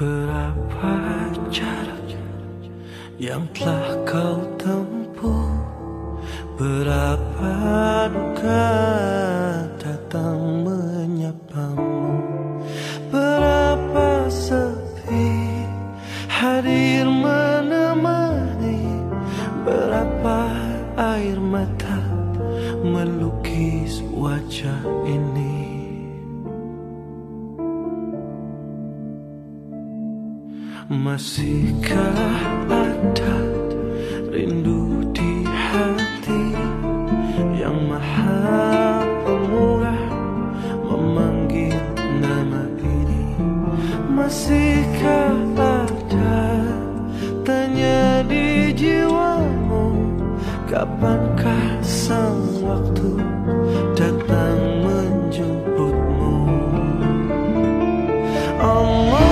Berapa jarak yang telah kau tempuh, berapa duka datang menyapamu, berapa sepi hadir menemani, berapa air mata melukis wajah ini. Masihkah ada rindu di hati yang maha pemurah memanggil nama ini? Masihkah ada tanya di jiwamu, kapankah sang waktu datang menjemputmu? Allah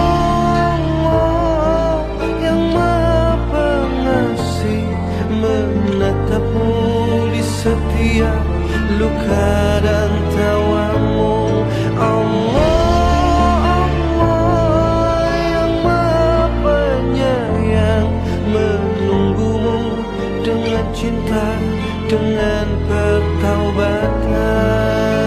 menatapmu di setiap luka dan tawamu. Allah, Allah yang Maha Penyayang menunggumu dengan cinta, dengan pertaubatan.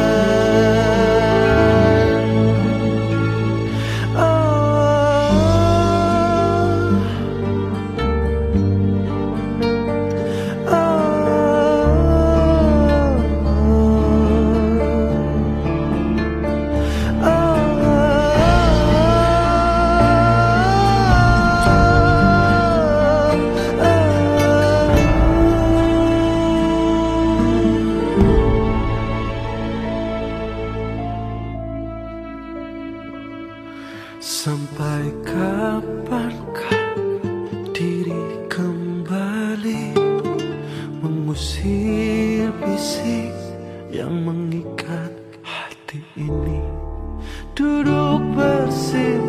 Sampai kapankah diri kembali mengusir bisik yang mengikat hati ini? Duduk bersih